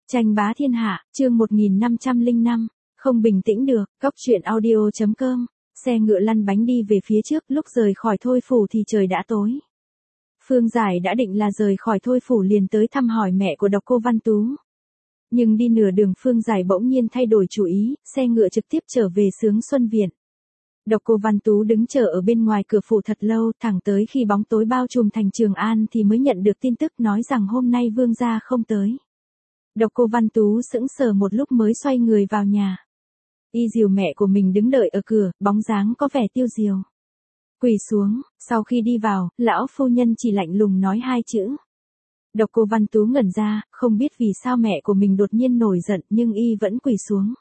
Tranh bá thiên hạ, chương 1505, không bình tĩnh được, cóc truyện audio.com, xe ngựa lăn bánh đi về phía trước, lúc rời khỏi Thôi Phủ thì trời đã tối. Phương Giải đã định là rời khỏi Thôi Phủ liền tới thăm hỏi mẹ của Độc Cô Văn Tú. Nhưng đi nửa đường Phương Giải bỗng nhiên thay đổi chủ ý, xe ngựa trực tiếp trở về Sướng Xuân Viện. Độc Cô Văn Tú đứng chờ ở bên ngoài cửa phủ thật lâu, thẳng tới khi bóng tối bao trùm thành Trường An thì mới nhận được tin tức nói rằng hôm nay vương gia không tới. Độc Cô Văn Tú sững sờ một lúc mới xoay người vào nhà. Y dìu mẹ của mình đứng đợi ở cửa, bóng dáng có vẻ tiêu diều. Quỳ xuống, sau khi đi vào, lão phu nhân chỉ lạnh lùng nói hai chữ. Độc Cô Văn Tú ngẩn ra, không biết vì sao mẹ của mình đột nhiên nổi giận nhưng y vẫn quỳ xuống.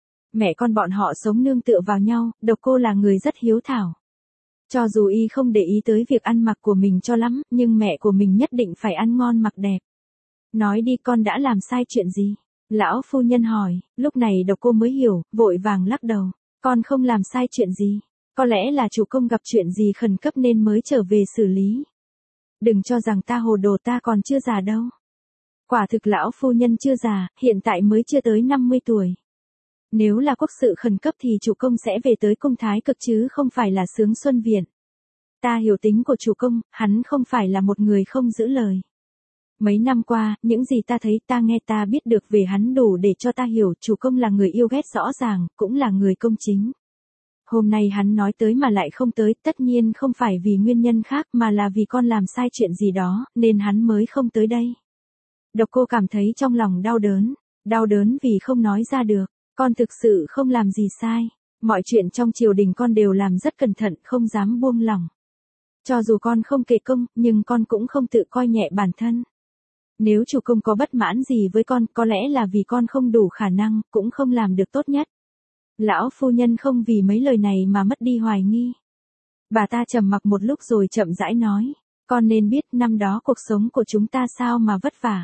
Mẹ con bọn họ sống nương tựa vào nhau, Độc Cô là người rất hiếu thảo. Cho dù y không để ý tới việc ăn mặc của mình cho lắm, nhưng mẹ của mình nhất định phải ăn ngon mặc đẹp. Nói đi, con đã làm sai chuyện gì? Lão phu nhân hỏi, lúc này Độc Cô mới hiểu, vội vàng lắc đầu. Con không làm sai chuyện gì. Có lẽ là chủ công gặp chuyện gì khẩn cấp nên mới trở về xử lý. Đừng cho rằng ta hồ đồ, ta còn chưa già đâu. Quả thực lão phu nhân chưa già, hiện tại mới chưa tới 50 tuổi. Nếu là quốc sự khẩn cấp thì chủ công sẽ về tới cung Thái Cực chứ không phải là Sướng Xuân Viện. Ta hiểu tính của chủ công, hắn không phải là một người không giữ lời. Mấy năm qua, những gì ta thấy, ta nghe, ta biết được về hắn đủ để cho ta hiểu chủ công là người yêu ghét rõ ràng, cũng là người công chính. Hôm nay hắn nói tới mà lại không tới, tất nhiên không phải vì nguyên nhân khác mà là vì con làm sai chuyện gì đó, nên hắn mới không tới đây. Độc Cô cảm thấy trong lòng đau đớn vì không nói ra được, con thực sự không làm gì sai, mọi chuyện trong triều đình con đều làm rất cẩn thận, không dám buông lỏng. Cho dù con không kể công, nhưng con cũng không tự coi nhẹ bản thân. Nếu chủ công có bất mãn gì với con, có lẽ là vì con không đủ khả năng, cũng không làm được tốt nhất. Lão phu nhân không vì mấy lời này mà mất đi hoài nghi. Bà ta trầm mặc một lúc rồi chậm rãi nói, con nên biết năm đó cuộc sống của chúng ta sao mà vất vả.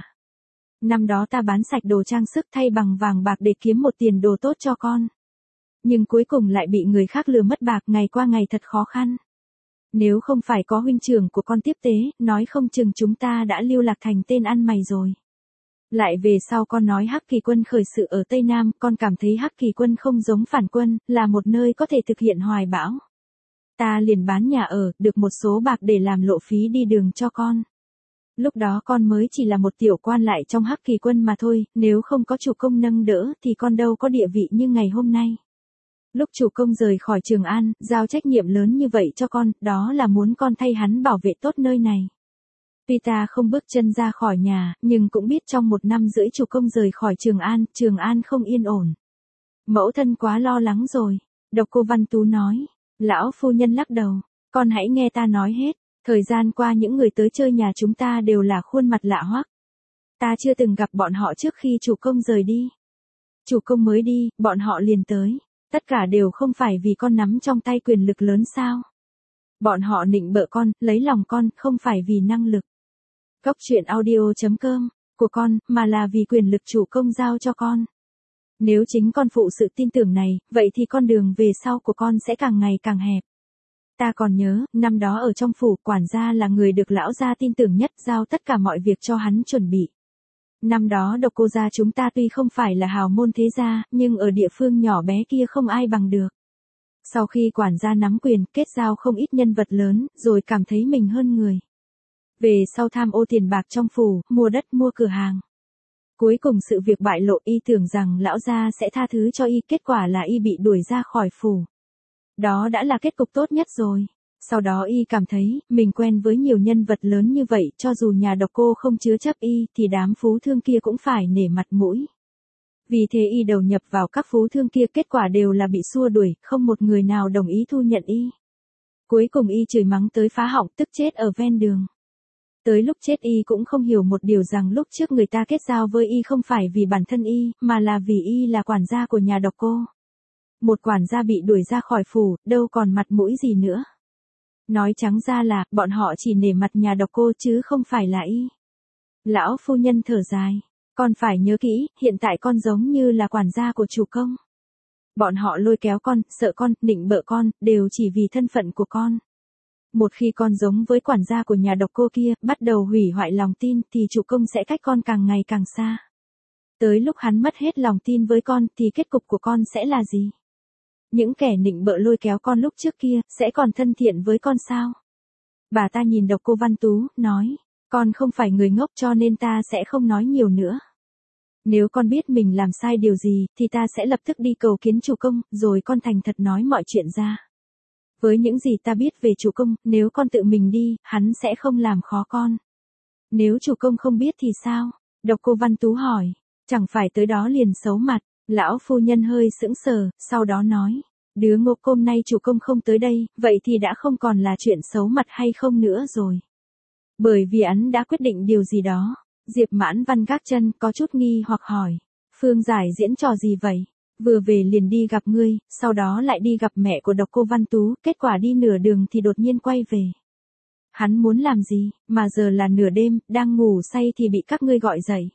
Năm đó ta bán sạch đồ trang sức thay bằng vàng bạc để kiếm một tiền đồ tốt cho con. Nhưng cuối cùng lại bị người khác lừa mất bạc, ngày qua ngày thật khó khăn. Nếu không phải có huynh trưởng của con tiếp tế, nói không chừng chúng ta đã lưu lạc thành tên ăn mày rồi. Lại về sau con nói Hắc Kỳ Quân khởi sự ở Tây Nam, con cảm thấy Hắc Kỳ Quân không giống phản quân, là một nơi có thể thực hiện hoài bão. Ta liền bán nhà ở, được một số bạc để làm lộ phí đi đường cho con. Lúc đó con mới chỉ là một tiểu quan lại trong Hắc Kỳ Quân mà thôi, nếu không có chủ công nâng đỡ thì con đâu có địa vị như ngày hôm nay. Lúc chủ công rời khỏi Trường An, giao trách nhiệm lớn như vậy cho con, đó là muốn con thay hắn bảo vệ tốt nơi này. Tuy ta không bước chân ra khỏi nhà, nhưng cũng biết trong 1 năm rưỡi chủ công rời khỏi Trường An không yên ổn. Mẫu thân quá lo lắng rồi, Độc Cô Văn Tú nói. Lão phu nhân lắc đầu, con hãy nghe ta nói hết. Thời gian qua những người tới chơi nhà chúng ta đều là khuôn mặt lạ hoắc. Ta chưa từng gặp bọn họ trước khi chủ công rời đi. Chủ công mới đi, bọn họ liền tới. Tất cả đều không phải vì con nắm trong tay quyền lực lớn sao. Bọn họ nịnh bợ con, lấy lòng con, không phải vì năng lực. Cóc truyện audio.com của con, mà là vì quyền lực chủ công giao cho con. Nếu chính con phụ sự tin tưởng này, vậy thì con đường về sau của con sẽ càng ngày càng hẹp. Ta còn nhớ, năm đó ở trong phủ, quản gia là người được lão gia tin tưởng nhất, giao tất cả mọi việc cho hắn chuẩn bị. Năm đó Độc Cô gia chúng ta tuy không phải là hào môn thế gia, nhưng ở địa phương nhỏ bé kia không ai bằng được. Sau khi quản gia nắm quyền, kết giao không ít nhân vật lớn, rồi cảm thấy mình hơn người. Về sau tham ô tiền bạc trong phủ, mua đất mua cửa hàng. Cuối cùng sự việc bại lộ, y tưởng rằng lão gia sẽ tha thứ cho y, kết quả là y bị đuổi ra khỏi phủ. Đó đã là kết cục tốt nhất rồi. Sau đó y cảm thấy, mình quen với nhiều nhân vật lớn như vậy, cho dù nhà Độc Cô không chứa chấp y, thì đám phú thương kia cũng phải nể mặt mũi. Vì thế y đầu nhập vào các phú thương kia, kết quả đều là bị xua đuổi, không một người nào đồng ý thu nhận y. Cuối cùng y chửi mắng tới phá họng, tức chết ở ven đường. Tới lúc chết y cũng không hiểu một điều rằng lúc trước người ta kết giao với y không phải vì bản thân y, mà là vì y là quản gia của nhà Độc Cô. Một quản gia bị đuổi ra khỏi phủ, đâu còn mặt mũi gì nữa. Nói trắng ra là, bọn họ chỉ nể mặt nhà Độc Cô chứ không phải là y. Lão phu nhân thở dài, con phải nhớ kỹ, hiện tại con giống như là quản gia của chủ công. Bọn họ lôi kéo con, sợ con, nịnh bợ con, đều chỉ vì thân phận của con. Một khi con giống với quản gia của nhà Độc Cô kia, bắt đầu hủy hoại lòng tin, thì chủ công sẽ cách con càng ngày càng xa. Tới lúc hắn mất hết lòng tin với con thì kết cục của con sẽ là gì? Những kẻ nịnh bợ lôi kéo con lúc trước kia, sẽ còn thân thiện với con sao? Bà ta nhìn Độc Cô Văn Tú, nói, con không phải người ngốc cho nên ta sẽ không nói nhiều nữa. Nếu con biết mình làm sai điều gì, thì ta sẽ lập tức đi cầu kiến chủ công, rồi con thành thật nói mọi chuyện ra. Với những gì ta biết về chủ công, nếu con tự mình đi, hắn sẽ không làm khó con. Nếu chủ công không biết thì sao? Độc Cô Văn Tú hỏi, chẳng phải tới đó liền xấu mặt. Lão phu nhân hơi sững sờ, sau đó nói, đứa ngốc hôm nay chủ công không tới đây, vậy thì đã không còn là chuyện xấu mặt hay không nữa rồi. Bởi vì hắn đã quyết định điều gì đó. Diệp Mãn Văn gác chân, có chút nghi hoặc hỏi, Phương Giải diễn trò gì vậy? Vừa về liền đi gặp ngươi, sau đó lại đi gặp mẹ của Độc Cô Văn Tú, kết quả đi nửa đường thì đột nhiên quay về. Hắn muốn làm gì, mà giờ là nửa đêm, đang ngủ say thì bị các ngươi gọi dậy.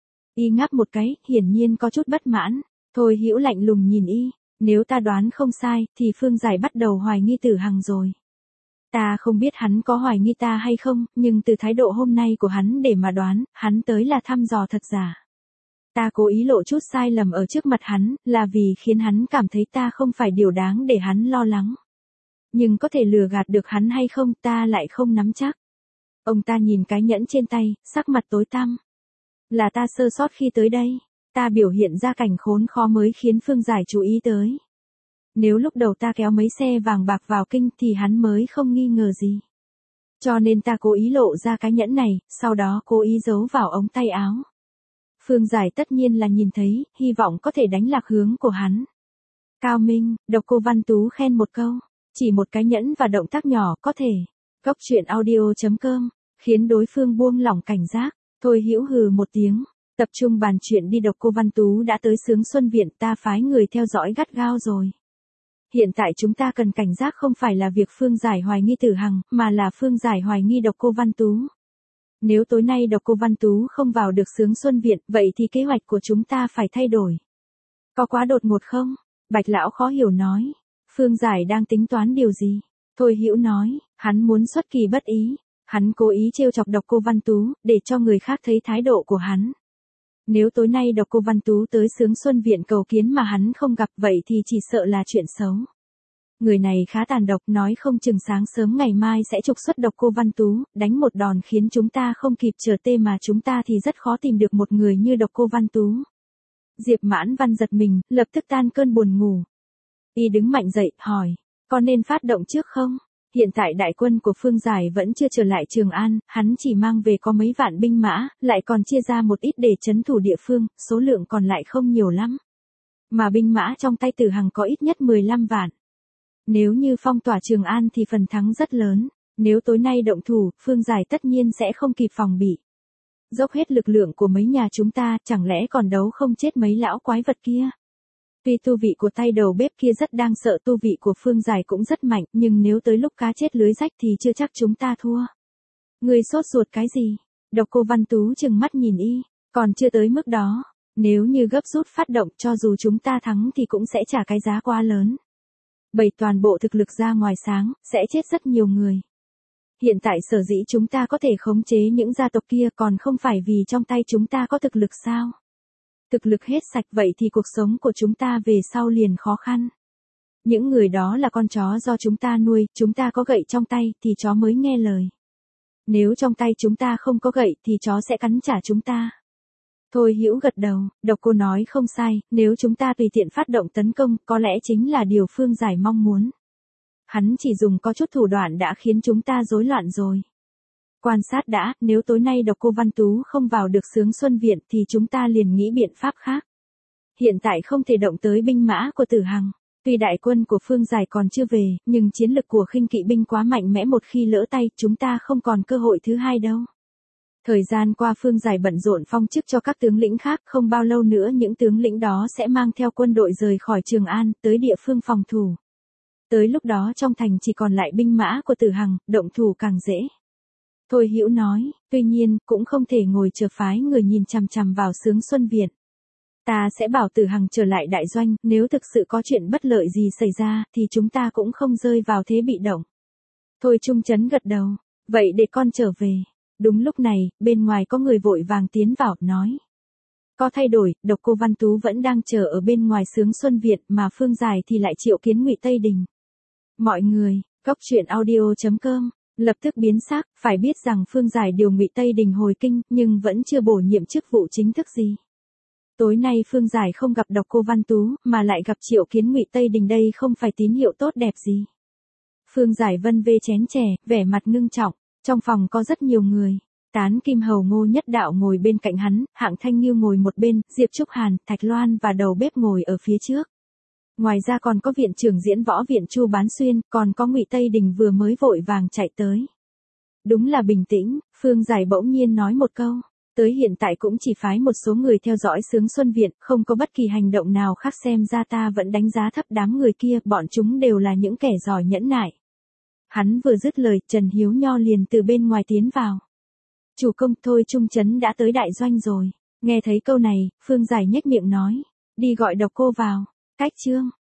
Y ngáp một cái, hiển nhiên có chút bất mãn. Thôi Hữu lạnh lùng nhìn y, nếu ta đoán không sai, thì Phương Giải bắt đầu hoài nghi Tử Hằng rồi. Ta không biết hắn có hoài nghi ta hay không, nhưng từ thái độ hôm nay của hắn để mà đoán, hắn tới là thăm dò thật giả. Ta cố ý lộ chút sai lầm ở trước mặt hắn, là vì khiến hắn cảm thấy ta không phải điều đáng để hắn lo lắng. Nhưng có thể lừa gạt được hắn hay không, ta lại không nắm chắc. Ông ta nhìn cái nhẫn trên tay, sắc mặt tối tăm. Là ta sơ sót khi tới đây. Ta biểu hiện ra cảnh khốn khó mới khiến Phương Giải chú ý tới. Nếu lúc đầu ta kéo mấy xe vàng bạc vào kinh thì hắn mới không nghi ngờ gì. Cho nên ta cố ý lộ ra cái nhẫn này, sau đó cố ý giấu vào ống tay áo. Phương Giải tất nhiên là nhìn thấy, hy vọng có thể đánh lạc hướng của hắn. Cao minh, Độc Cô Văn Tú khen một câu, chỉ một cái nhẫn và động tác nhỏ có thể. Cốc truyện audio.com, khiến đối phương buông lỏng cảnh giác. Thôi Hữu hừ một tiếng. Tập trung bàn chuyện đi. Độc Cô Văn Tú đã tới Sướng Xuân Viện, ta phái người theo dõi gắt gao rồi. Hiện tại chúng ta cần cảnh giác không phải là việc Phương Giải hoài nghi Tử Hằng, mà là Phương Giải hoài nghi Độc Cô Văn Tú. Nếu tối nay Độc Cô Văn Tú không vào được Sướng Xuân Viện, vậy thì kế hoạch của chúng ta phải thay đổi. Có quá đột ngột không? Bạch Lão khó hiểu nói. Phương Giải đang tính toán điều gì? Thôi Hữu nói, hắn muốn xuất kỳ bất ý. Hắn cố ý trêu chọc Độc Cô Văn Tú, để cho người khác thấy thái độ của hắn. Nếu tối nay Độc Cô Văn Tú tới Sướng Xuân Viện cầu kiến mà hắn không gặp, vậy thì chỉ sợ là chuyện xấu. Người này khá tàn độc, nói không chừng sáng sớm ngày mai sẽ trục xuất Độc Cô Văn Tú, đánh một đòn khiến chúng ta không kịp chờ tê, mà chúng ta thì rất khó tìm được một người như Độc Cô Văn Tú. Diệp Mãn Văn giật mình, lập tức tan cơn buồn ngủ. Y đứng mạnh dậy, hỏi, có nên phát động trước không? Hiện tại đại quân của Phương Giải vẫn chưa trở lại Trường An, hắn chỉ mang về có mấy vạn binh mã, lại còn chia ra một ít để trấn thủ địa phương, số lượng còn lại không nhiều lắm. Mà binh mã trong tay Tử Hằng có ít nhất 15 vạn. Nếu như phong tỏa Trường An thì phần thắng rất lớn, nếu tối nay động thủ, Phương Giải tất nhiên sẽ không kịp phòng bị. Dốc hết lực lượng của mấy nhà chúng ta, chẳng lẽ còn đấu không chết mấy lão quái vật kia? Tuy tu vị của tay đầu bếp kia rất đáng sợ, tu vị của Phương Giải cũng rất mạnh, nhưng nếu tới lúc cá chết lưới rách thì chưa chắc chúng ta thua. Người sốt ruột cái gì? Độc Cô Văn Tú trừng mắt nhìn y, còn chưa tới mức đó. Nếu như gấp rút phát động, cho dù chúng ta thắng thì cũng sẽ trả cái giá quá lớn. Bày toàn bộ thực lực ra ngoài sáng, sẽ chết rất nhiều người. Hiện tại sở dĩ chúng ta có thể khống chế những gia tộc kia còn không phải vì trong tay chúng ta có thực lực sao? Thực lực hết sạch vậy thì cuộc sống của chúng ta về sau liền khó khăn. Những người đó là con chó do chúng ta nuôi, chúng ta có gậy trong tay thì chó mới nghe lời. Nếu trong tay chúng ta không có gậy thì chó sẽ cắn trả chúng ta. Thôi Hữu gật đầu, Độc Cô nói không sai, nếu chúng ta tùy tiện phát động tấn công, có lẽ chính là điều Phương Giải mong muốn. Hắn chỉ dùng có chút thủ đoạn đã khiến chúng ta rối loạn rồi. Quan sát đã, nếu tối nay Độc Cô Văn Tú không vào được Sướng Xuân Viện thì chúng ta liền nghĩ biện pháp khác. Hiện tại không thể động tới binh mã của Tử Hằng. Tuy đại quân của Phương Giải còn chưa về, nhưng chiến lực của khinh kỵ binh quá mạnh mẽ, một khi lỡ tay, chúng ta không còn cơ hội thứ hai đâu. Thời gian qua Phương Giải bận rộn phong chức cho các tướng lĩnh khác, không bao lâu nữa những tướng lĩnh đó sẽ mang theo quân đội rời khỏi Trường An, tới địa phương phòng thủ. Tới lúc đó trong thành chỉ còn lại binh mã của Tử Hằng, động thủ càng dễ. Thôi Hữu nói, tuy nhiên, cũng không thể ngồi chờ phái người nhìn chằm chằm vào Sướng Xuân Viện. Ta sẽ bảo Tử Hằng trở lại đại doanh, nếu thực sự có chuyện bất lợi gì xảy ra, thì chúng ta cũng không rơi vào thế bị động. Thôi Trung Chấn gật đầu, vậy để con trở về. Đúng lúc này, bên ngoài có người vội vàng tiến vào, nói. Có thay đổi, độc cô Văn Tú vẫn đang chờ ở bên ngoài Sướng Xuân Viện mà Phương Giải thì lại triệu kiến Ngụy Tây Đình. Mọi người, Cốc truyện audio.com lập tức biến sắc, phải biết rằng Phương Giải điều Ngụy Tây Đình hồi kinh, nhưng vẫn chưa bổ nhiệm chức vụ chính thức gì. Tối nay Phương Giải không gặp độc cô Văn Tú, mà lại gặp triệu kiến Ngụy Tây Đình, đây không phải tín hiệu tốt đẹp gì. Phương Giải vân vê chén chè, vẻ mặt ngưng trọng, trong phòng có rất nhiều người. Tán Kim Hầu Ngô Nhất Đạo ngồi bên cạnh hắn, Hạng Thanh Như ngồi một bên, Diệp Trúc Hàn, Thạch Loan và đầu bếp ngồi ở phía trước. Ngoài ra còn có viện trưởng diễn võ viện Chu Bán Xuyên, còn có Ngụy Tây Đình vừa mới vội vàng chạy tới. Đúng là bình tĩnh, Phương Giải bỗng nhiên nói một câu. Tới hiện tại cũng chỉ phái một số người theo dõi Sướng Xuân Viện, không có bất kỳ hành động nào khác, xem ra ta vẫn đánh giá thấp đám người kia, bọn chúng đều là những kẻ giỏi nhẫn nại. Hắn vừa dứt lời, Trần Hiếu Nho liền từ bên ngoài tiến vào. Chủ công, thôi Trung Trấn đã tới đại doanh rồi. Nghe thấy câu này, Phương Giải nhếch miệng nói. Đi gọi độc cô vào. Cách chương.